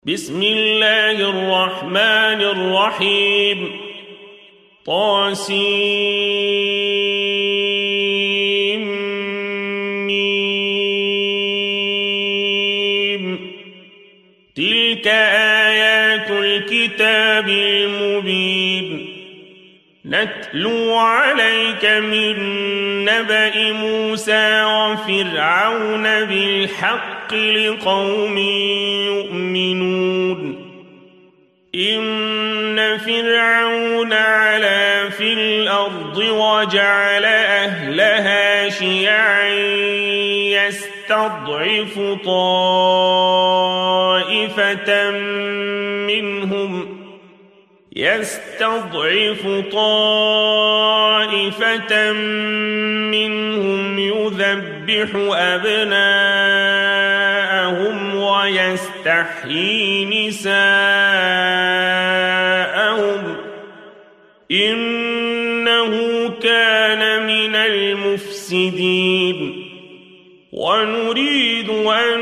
بسم الله الرحمن الرحيم طاسيم تلك آيات الكتاب المبين نتلو عليك من نبأ موسى وفرعون بالحق لقوم يؤمنون إن فرعون علا في الأرض وجعل أهلها شيعا يستضعف طائفة منهم يذبح أبناءهم ويستحيي نساءهم إنه كان من المفسدين ونريد أن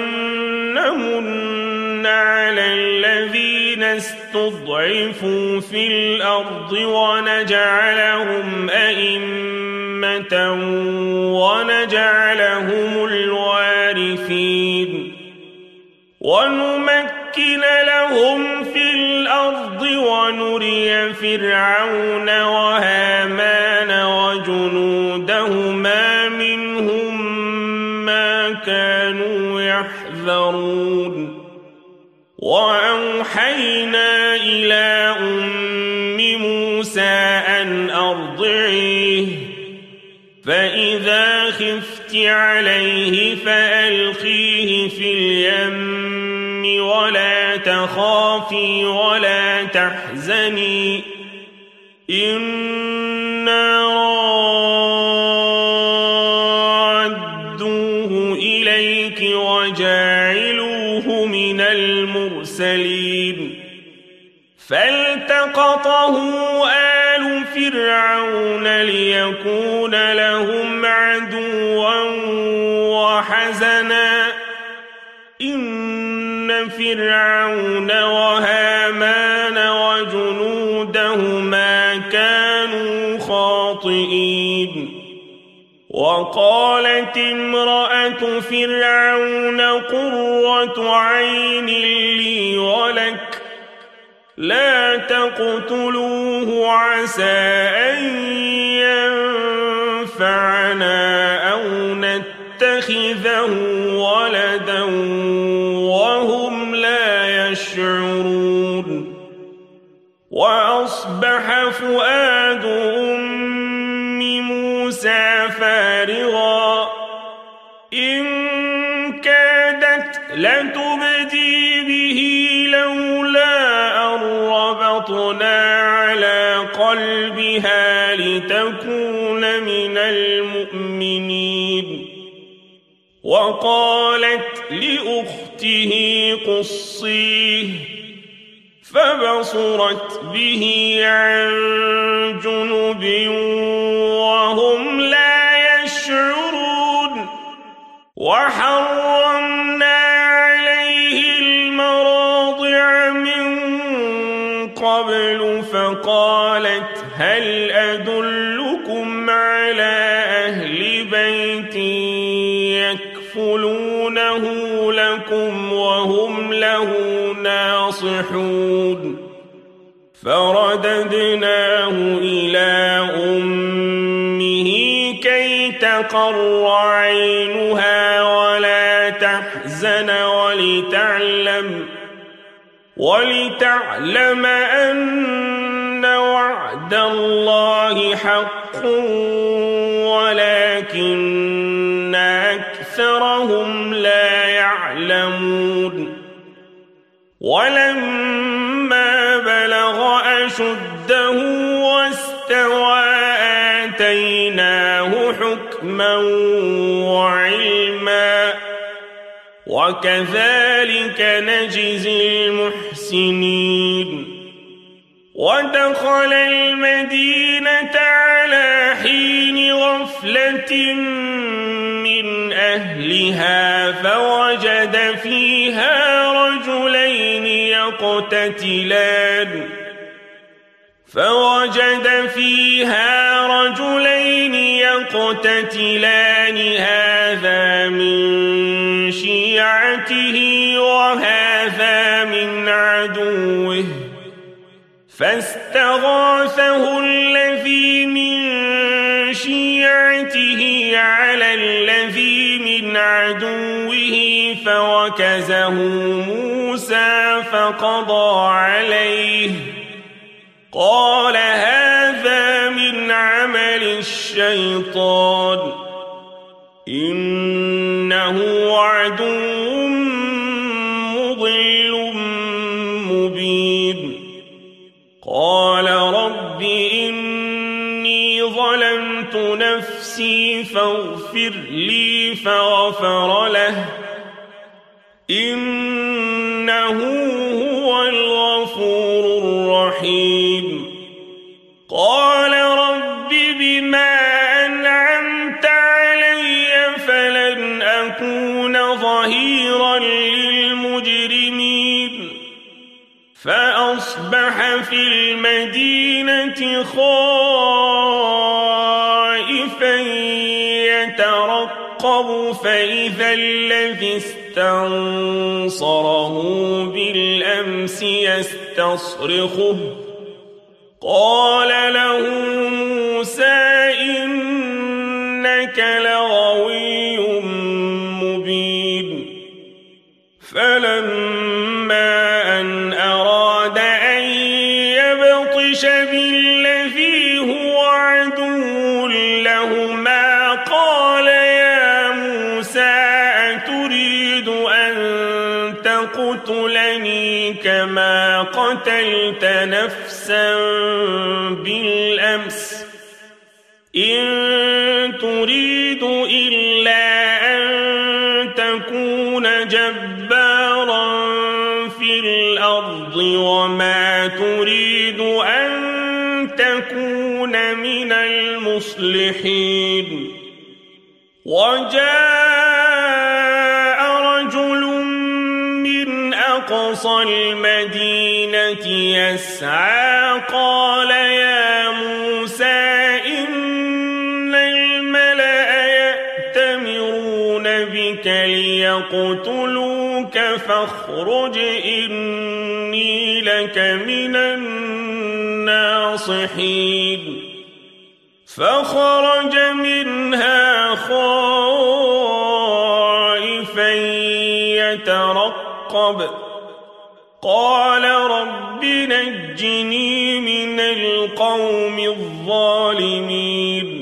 نمن على الذين استضعفوا في الأرض ونجعلهم أئمة ونجعلهم الوارثين ونمكن لهم في الأرض ونري فرعون وهامان وجنودهما منهم ما كانوا يحذرون وأوحينا إلى أم موسى أن أرضعيه فإذا خفت عليه فألقيه في اليم ولا تخافي ولا تحزني إنا رادوه إليك وجاعلوه من المرسلين فالتقطه آل فرعون ليكون لهم عدوا وحزنا إن فرعون وهامان وجنودهما كانوا خاطئين وقالت امرأة فرعون قرة عين لي ولك لا تقتلوه عسى أن ينفعنا أو نتخذه ولدا وهم لا يشعرون وأصبح فؤاد أم موسى فارغا إن كادت لتبدي به لولا أن ربطنا على قلبها لتكون من المؤمنين وقالت لأخته قصيه فبصرت به عن جنب وهم لا يشعرون وحرمنا عليه المراضع من قبل فقالت هل أدلكم على أهل بيت يكفلونه لكم وهم له ناصحون فرددناه إلى أمه كي تقر عينها ولا تحزن ولتعلم أن وعد الله حق ولكن أكثرهم لا يعلمون ولما بلغ أشده واستوى آتيناه حكما وعلما وكذلك نجزي المحسنين ودخل المدينة على حين غفلة من أهلها فوجد فيها رجلين يقتتلان فوجد فيها رجلين يقتتلان هذا من شيعته وهذا من عدوه فاستغاثه الذي من شيعته على الذي من عدوه فوكزه موسى فقضى عليه قال هذا من عمل الشيطان إنه عدو مضل مبين قال رب إني ظلمت نفسي فاغفر لي فغفر له إنه هو الغفور الرحيم قال رب بما أنعمت علي فلن أكون ظهيرا للمجرمين فأصبح في المدينة خائفا يترقب فإذا الذي استنصره بالأمس يستصرخه قال له موسى إنك لغوي مبين فلما أن أراد أن يبطش بالذي هو عدو لهما قال يا موسى أتريد أن تقتلني كما قتلت نفسا بالأمس إن تريد إلا أن تكون جبارا في الأرض وما تريد أن تكون من المصلحين وجاء رجل من أقصى المدينة يسعى قال يا موسى إن الملأ يأتمرون بك ليقتلوك فاخرج إني لك من الناصحين فخرج منها خائفا يترقب قال رب نجني من القوم الظالمين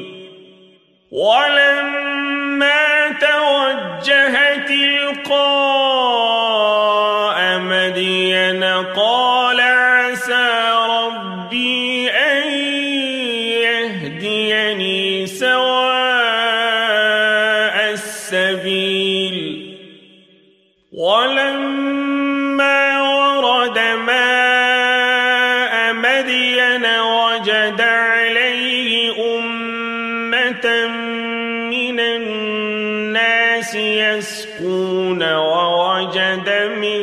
ولما توجه تلقاء مدين قال عسى ربي أن يهديني سواء السبيل ولما ورد ماء مدين وجد عليه أمة من الناس يسقون ووجد من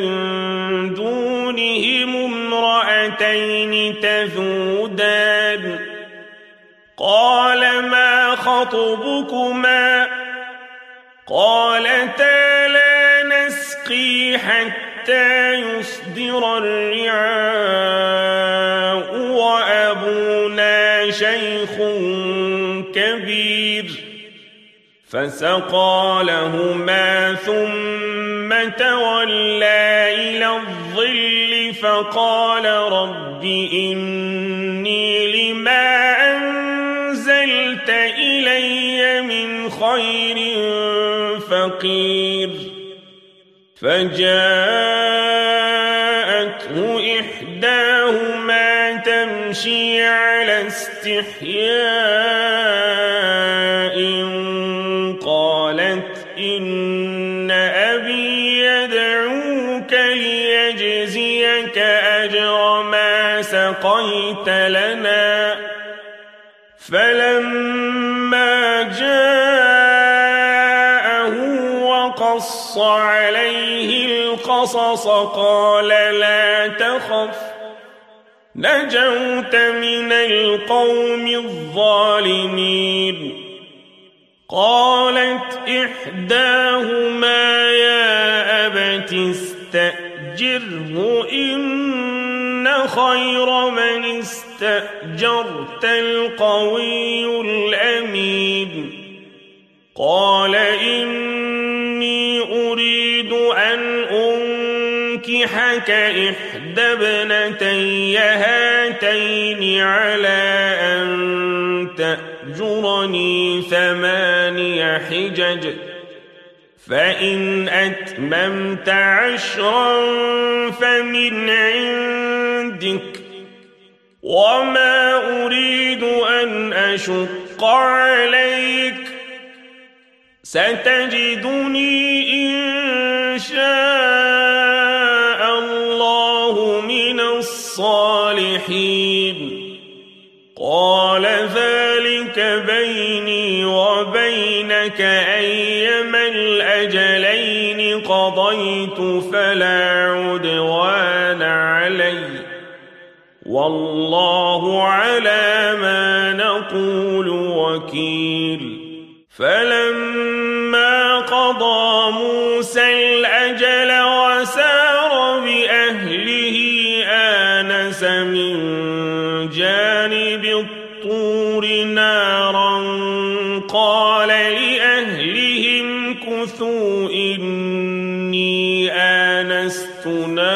دونهم امرأتين تذودان قال ما خطبكما قالتا لا نسقي حتى يصدر الرعاء وأبونا شيخ كبير فسقى لهما ثم تولى إلى الظل فقال رب إني لما أنزلت إلي من خير فقير فجاءته إحداهما تمشي على استحياء قالت إن أبي يدعوك ليجزيك أجر ما سقيت لنا فلما جاءه وقص عليه القصص قال لا تخف نجوت من القوم الظالمين قالت إحداهما يا أبت استأجره إن خير من استأجرت القوي الأمين قال إني أريد أن أنكحك إحدى ابنتي هاتين على أن تأجرني 8 حجج فإن أتممت 10 فمن عندك وما أريد أن أشق عليك ستجدني إن شاء الله من الصالحين قال ذلك بيني وبينك أيما الأجلين قضيت فلا عدوان علي والله على ما نقول وكيل فلما قضى موسى الأجل وسار بأهله آنس من جانب الطور نارا قال لأهلهم كثوا إني آنست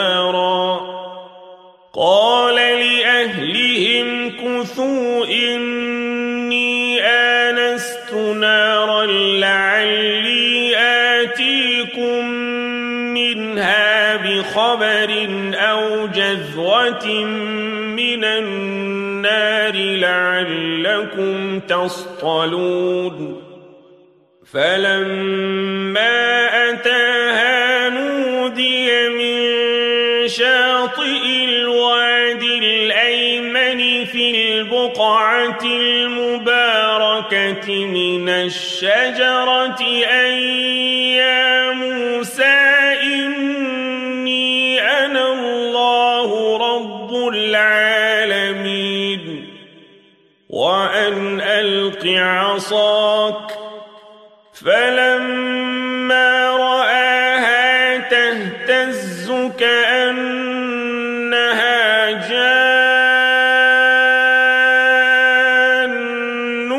نارا لعلي آتيكم منها بخبر أو جذوة من النار لعلكم تصطلون فلما أتاها نودي من شاطئ الوادي الأيمن في البقعة المباركة من الشجرة أن يا موسى إني أنا الله رب العالمين وأن ألق عصاك فلما رآها تهتز كأنها جان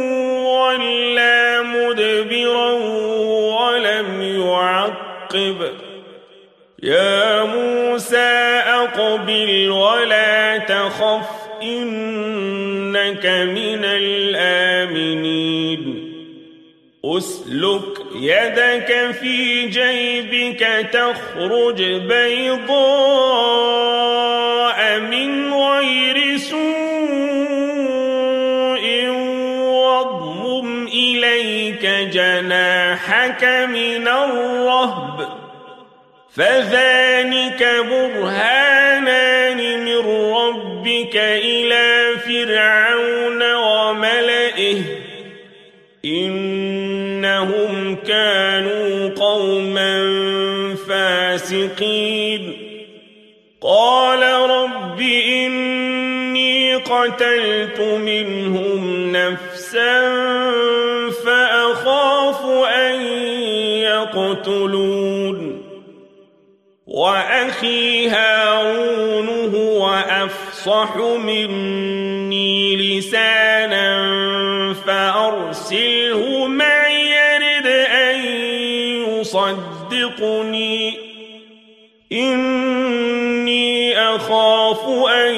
ولا مدبرا ولم يعقب يا موسى أقبل ولا تخف إنك من الآمنين أسلك يدك في جيبك تخرج بيضاء من غير سوء واضمم إليك جناحك من الرهب فذلك برهانان من ربك إلى فرعون وملئه إنهم كانوا قوما فاسقين قال رب إني قتلت منهم نفسا فأخاف أن يقتلون وأخي هارون هو أفصح مني لسانا فأرسله معي يرد أن يصدقني إني أخاف أن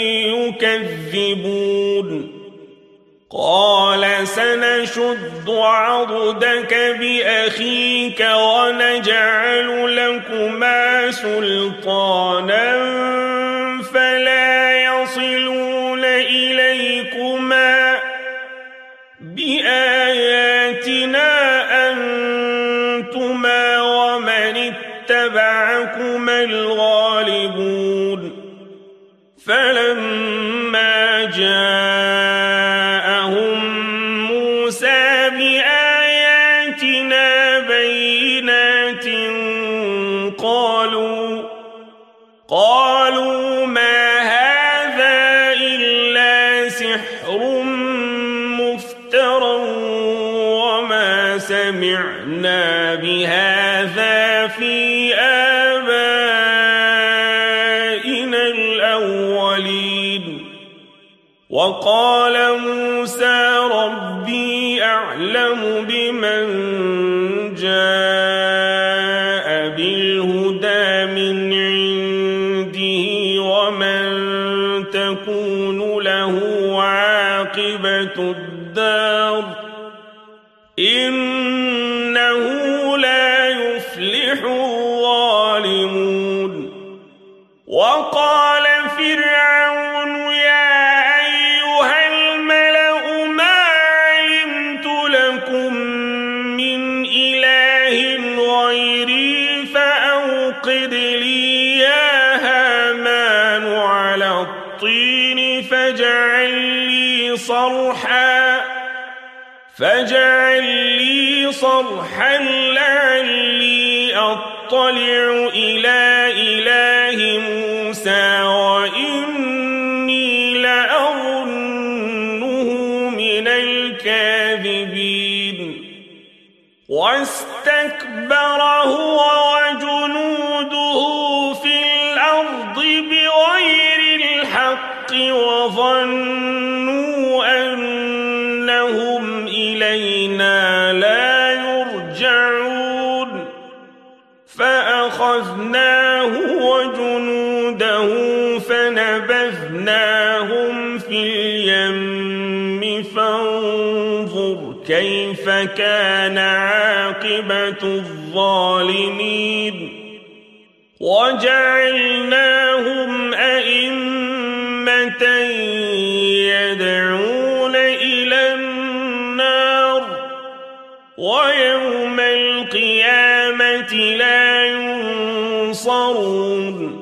يكذبون قال سنشد عضدك بأخيك ونجعل لكما سلطانا فلا يصلون إليكما بآياتنا أنتما ومن اتبعكما الغالبون فلما جاءهم موسى بآياتنا بينات قال قالوا ما هذا إلا سحر مفترى وما سمعنا بهذا في آبائنا الأولين وقال موسى ربي أعلم بمن جاء بالهدى من عنده ومن تكون له عاقبة الدار إنه لا يفلح الظالمون وقال فرعون يا أيها الملأ ما علمت لكم من إله غيري فأوقد لي يا هامان على الطين فاجعل لي صرحا لعلي أطلع إلى إله موسى وإني لأظنه من الكاذبين واستكبر هو وجنوده في الأرض بغير الحق وظنوا أنهم إلينا لا يرجعون فأخذناه وجنوده فنبذناهم في اليم فانظر كيف كان عاقبة الظالمين وجعلناهم أئمة يدعون إلى النار ويوم القيامة لا ينصرون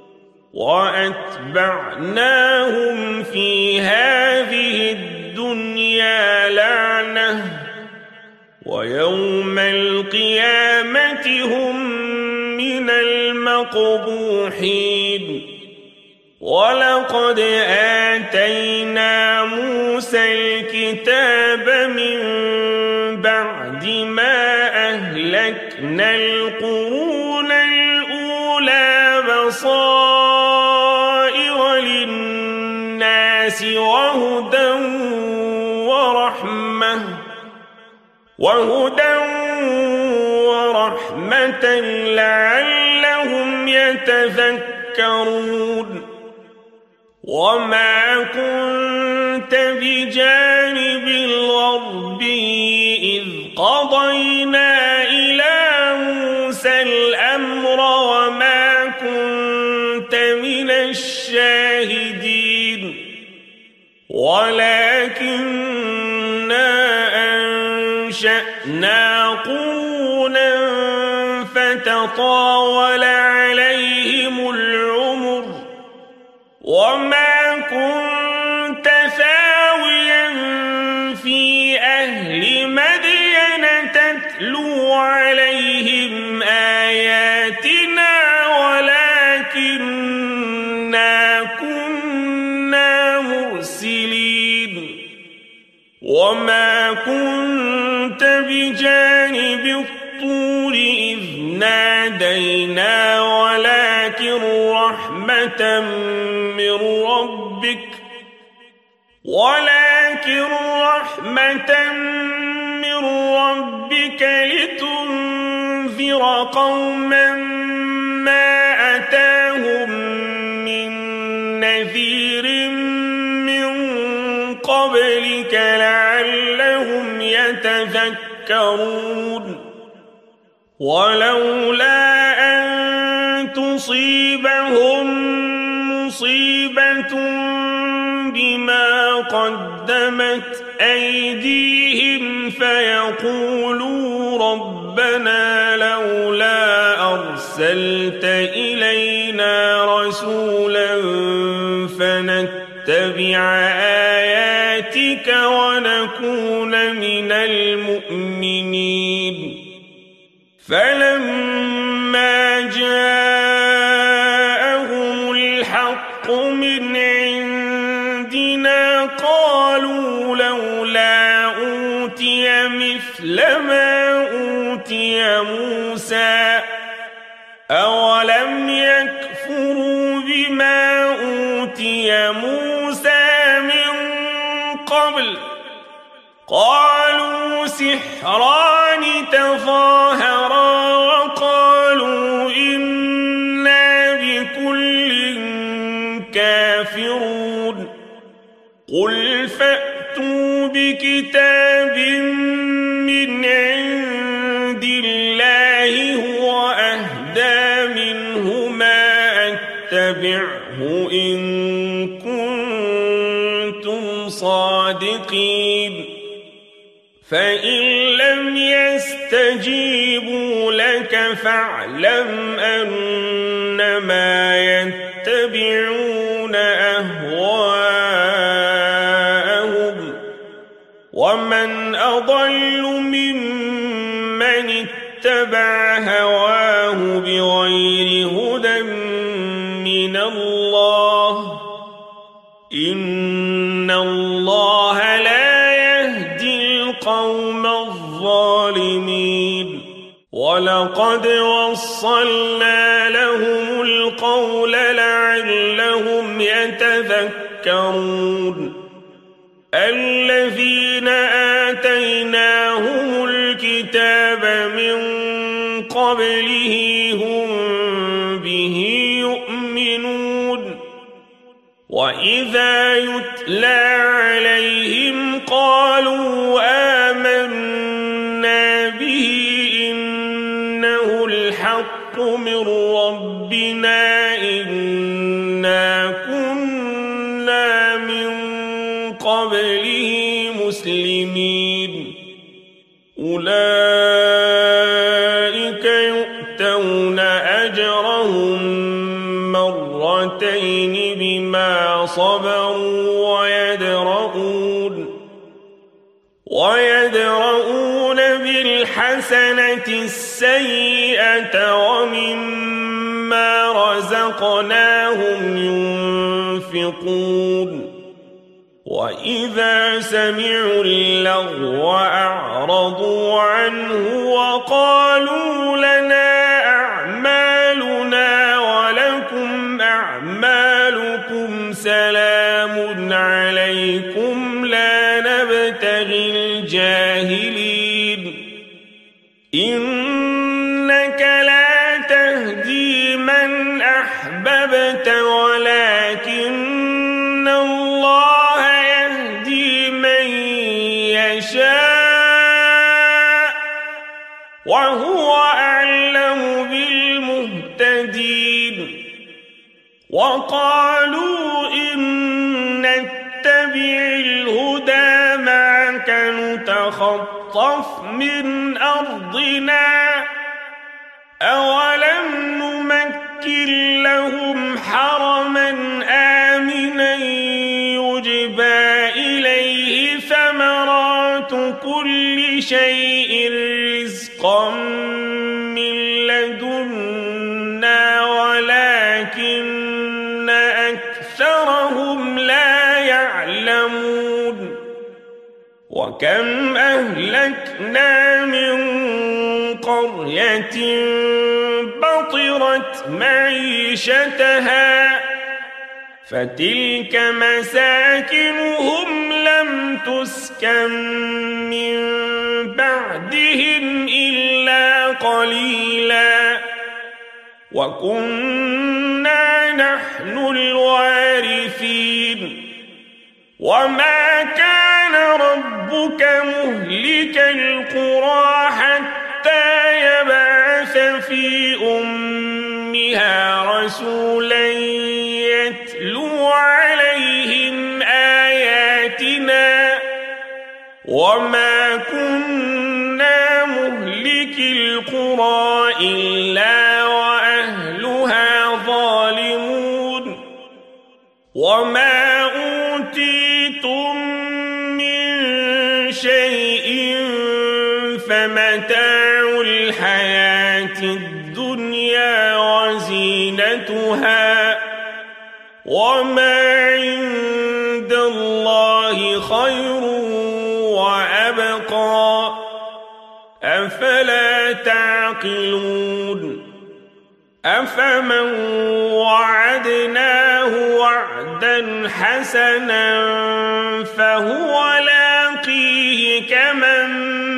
وأتبعناهم في هذه الدنيا لعنة ويوم القيامة هم من المقبوحين ولقد آتينا موسى الكتاب من بعد ما أهلكنا القرون الأولى بصائر للناس وهدى ورحمة لعلهم يتذكرون وما كنت بجانب الغربي إذ قضينا إلى موسى الأمر وما كنت من الشاهدين ولكننا أنشأنا قرونا فتطاول عليهم العمر وما كنت ثاويا في أهل مدين تتلو عليهم آياتنا ولكننا كنا مرسلين وما كنت بجانب الطور إذ نادينا ولكن رحمة من ربك لتنذر قوما ما أتاهم من نذير من قبلك لعلهم يتذكرون ولولا أن تصيبهم مصيبة بما قدمت أيديهم فيقولوا ربنا لولا أرسلت إلينا رسولا فنتبع آياتك ونكون من المؤمنين فلما جاءهم الحق الحق من عندنا قالوا لولا أوتي مثل ما أوتي موسى أولم يكفروا بما أوتي موسى من قبل قالوا سحران تظاهرا وقالوا إنا بكل كافرون قل فأتوا بكتاب من عند الله هو أهدى منهما أتبعه إن كنتم صادقين فإن لم يستجيبوا لك فاعلم أنما يتبعون أهواءهم ومن أضل ممن اتبع هواه بغير هدى من الله إن الله لا يهدي القوم الظالمين ولقد وصلنا لهم القول لعلهم يتذكرون الذين آتيناهم الكتاب من قبله هم به يؤمنون وإذا يتلى عليهم قالوا آمنا به إنه الحق من ربنا إنا كنا من قبله مسلمين أولئك يؤتون أجرهم مرتين بما صبروا ويدرؤون بالحسنة السيئة ومما رزقناهم ينفقون وإذا سمعوا اللغو أعرضوا عنه وقالوا لنا أعمالنا ولكم أعمالكم سلام عليكم لا نبتغي الجاهلين إنك لا تهدي من أحببت ولكن الله يهدي من يشاء وهو أعلم بالمهتدين وقالوا إن نتبع الهدى معك نتخطف من أرضنا أولم نمكن لهم حرما آمنا يجبى إليه ثمرات كل شيء رزقا من لدنا ولكن أكثرهم لا يعلمون وكم أهلكنا من قرية بطرت معيشتها فتلك مساكنهم لم تسكن من بعدهم إلا قليلا وكنا نحن الوارثين وما كان ربك مهلك القرى حتى يبعث في أمها رسولا يتلو عليهم آياتنا وما كنا مهلك القرى إلا وأهلها ظالمون وما أوتيتم من شيء فمتاع الحياة الدنيا وزينتها وما عند الله خير وأبقى أفلا تعقلون أفمن وعدناه وعدا حسنا فهو لاقيه كمن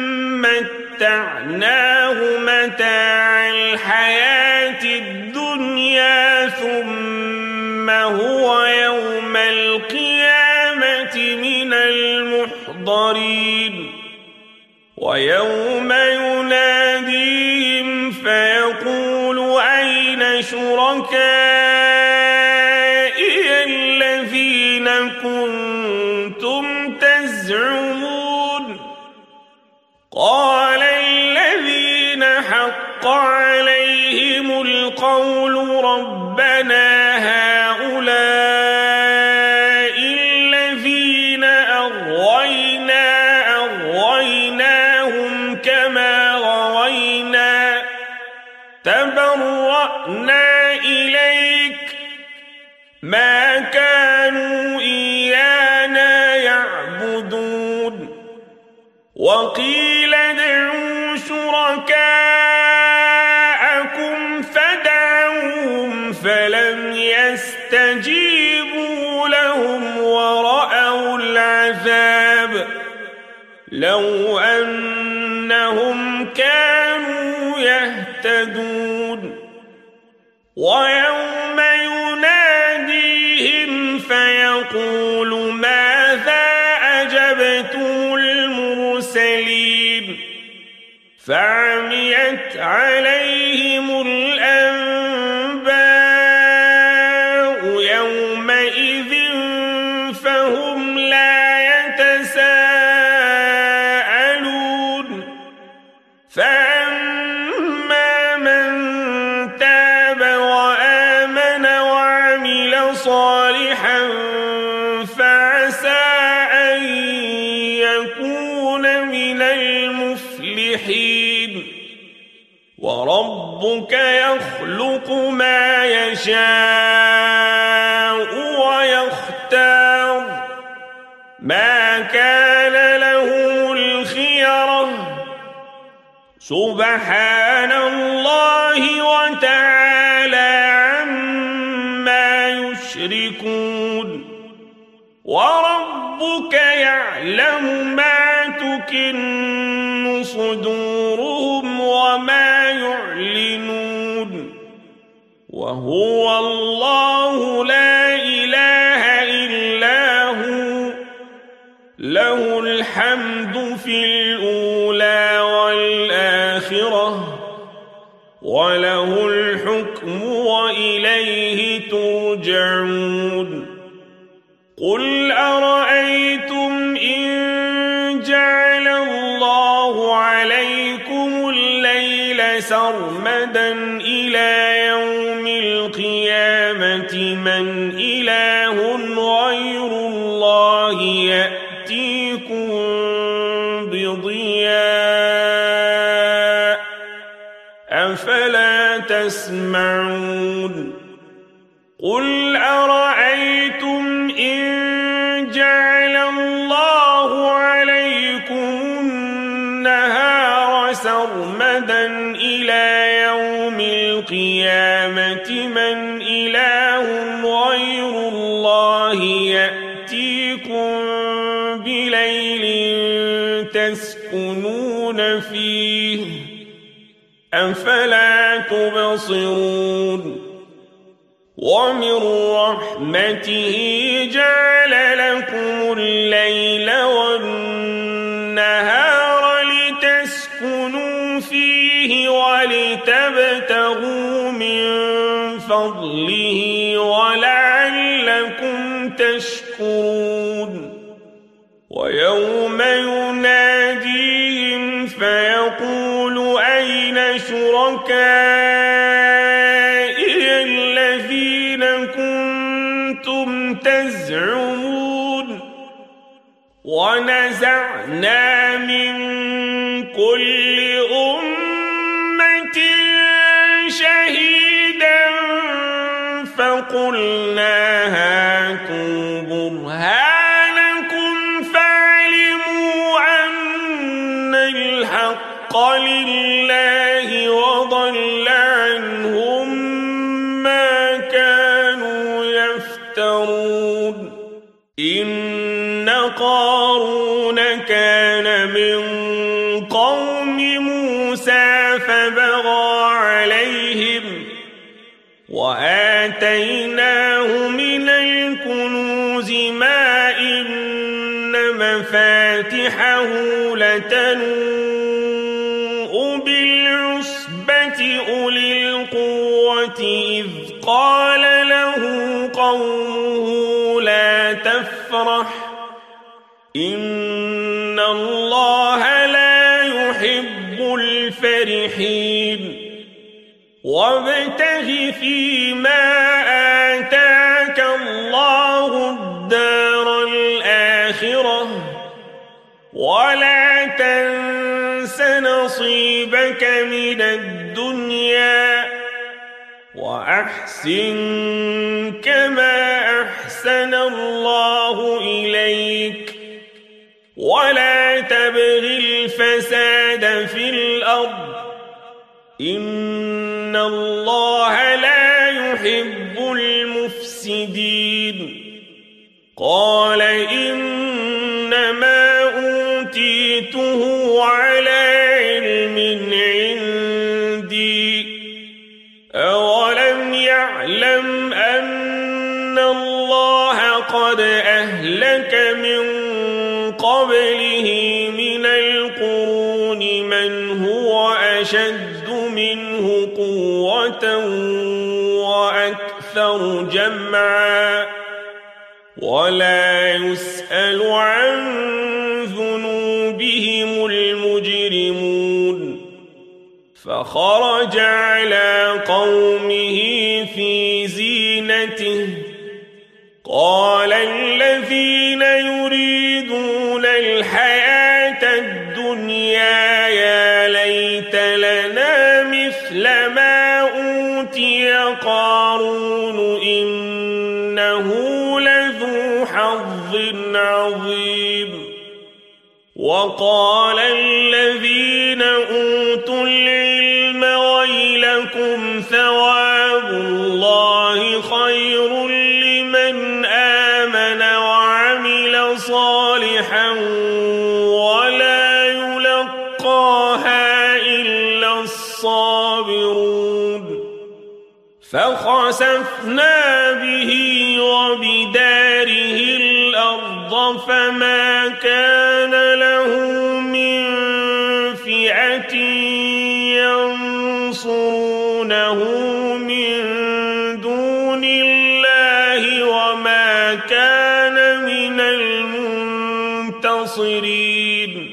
متعناه متاع الحياة الدنيا ثم هو يوم القيامة من المحضرين ويوم يناديهم فيقول أين شركائي الذين كنتم تزعمون قال الذين حق عليهم القول ربنا هؤلاء الذين أغويناهم كما غوينا تبرأنا إليك ما كانوا إيانا يعبدون وقيل ادعوا شركاءكم فدعوهم فلم يستجيبوا لهم ورأوا العذاب لو أنهم كانوا يهتدون ويوم يناديهم فيقول ماذا أجبتم المرسلين فعميت عليهم الأنباء يومئذ فهم لا يتساءلون فأما من تاب وآمن وعمل صالحا فعسى أن يكون من المفلحين وربك يخلق ما يشاء ويختار ما كان لهم الخيرة سبحان الله وتعالى عما يشركون وربك يعلم ما تكن صدورهم وما يعلنون وهو الله لا إله إلا هو له الحمد في الأولى والآخرة وله الحكم وإليه ترجعون قل أرأيتم إن جعل الله عليكم الليل سرمدا إلى يوم القيامة من إله غير الله يأتيكم بضياء أفلا تسمعون قل أرأيتم إن جعل الله عليكم النهار سرمدا إلى يوم القيامة من إله غير الله يأتيكم بليل تسكنون فيه أفلا تبصرون ومن رحمته جعل لكم الليل والنهار لتسكنوا فيه ولتبتغوا من فضله ولعلكم تشكرون ويوم يناديهم فيقول أين شركائي الذين كنتم تزعمون ونزعنا من كل أمة شهيدا فقلنا يفترون إن قارون كان من قوم موسى فبغى عليهم وآتيناه من الكنوز ما إن مفاتحه لتنوء بالعصبة أولي القوة إذ قال له قومه لا تفرح إن الله لا يحب الفرحين وابتغ فيما آتاك الله الدار الآخرة ولا تنس نصيبك من الدنيا وأحسن كما أحسن الله إليك ولا تبغ الفساد في الأرض إن الله لا يحب المفسدين قال إنما أوتيته على علم عندي أولم يعلم أن الله قد أهلك من قبله من القرون من هو أشد منه قوة وأكثر جمعا ولا يسأل عن ذنوبهم المجرمون فخرج على قومه في زينته قال الذين يريدون الحياة الدنيا يا ليت لنا مثل ما أوتي قارون إنه لذو حظ عظيم وقال الذين أوتوا العلم ويلكم ثواب الله خير لمن آمن وعمل صالحا ولا يلقاها إلا الصابرون فخسفنا به وبداره الأرض فما كان له من فئة ينصرونه من دون الله وما كان من المنتصرين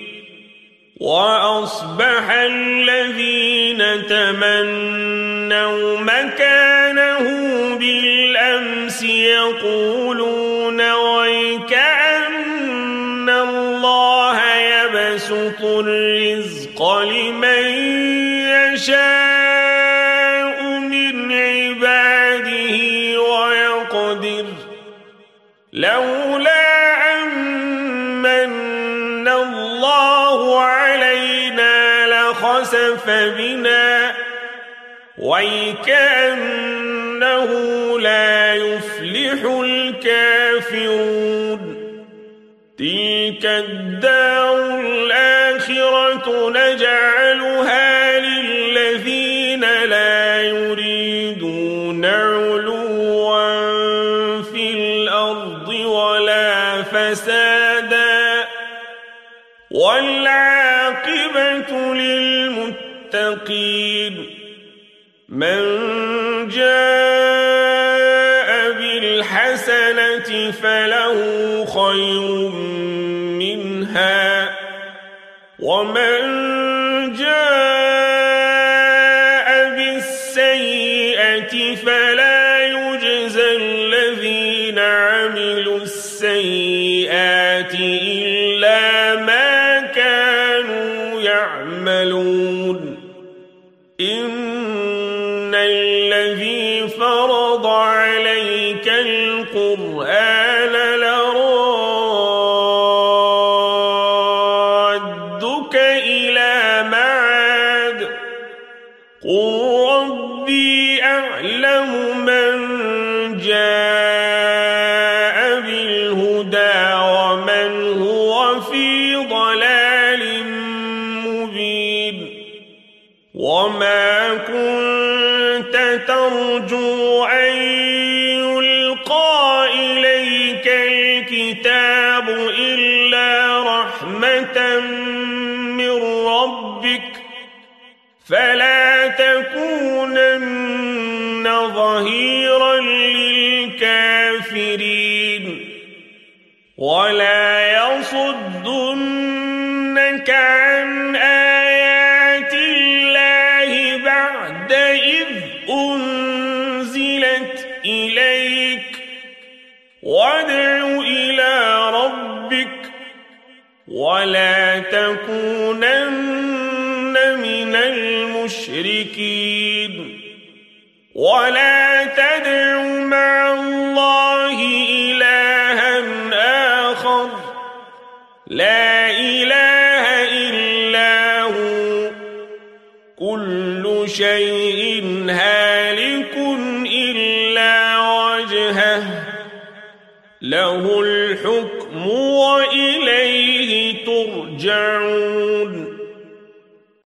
وأصبح الذين تمنوا مكانه بالأمس يقولون ويكأن الله يبسط الرزق لمن يشاء من عباده ويقدر لولا أمن الله علينا لخسف بنا ويكأنه لا يفلح الكافرون تلك الدار الآخرة نجعلها للذين لا يريدون علوا في الأرض ولا فسادا والعاقبة للمتقين من جاء بالحسنة فله خير منها ومن جاء بالسيئة فلا يجزى الذين عملوا السيئات إلا ما كانوا يعملون إن الذي فرض عليك القرآن لرادك إلى معاد قل ربي أعلم من جاء إليك الكتاب إلا رحمة من ربك فلا تكونن ظهيرا للكافرين ولا يصدنك عن آيات الله بعد إذ أنزلت إليك وادع إلى ربك ولا تكونن من المشركين ولا تدع مع الله إلها آخر لا إله إلا هو كل شيء هالك إلا وجهه له الحكم وإليه ترجعون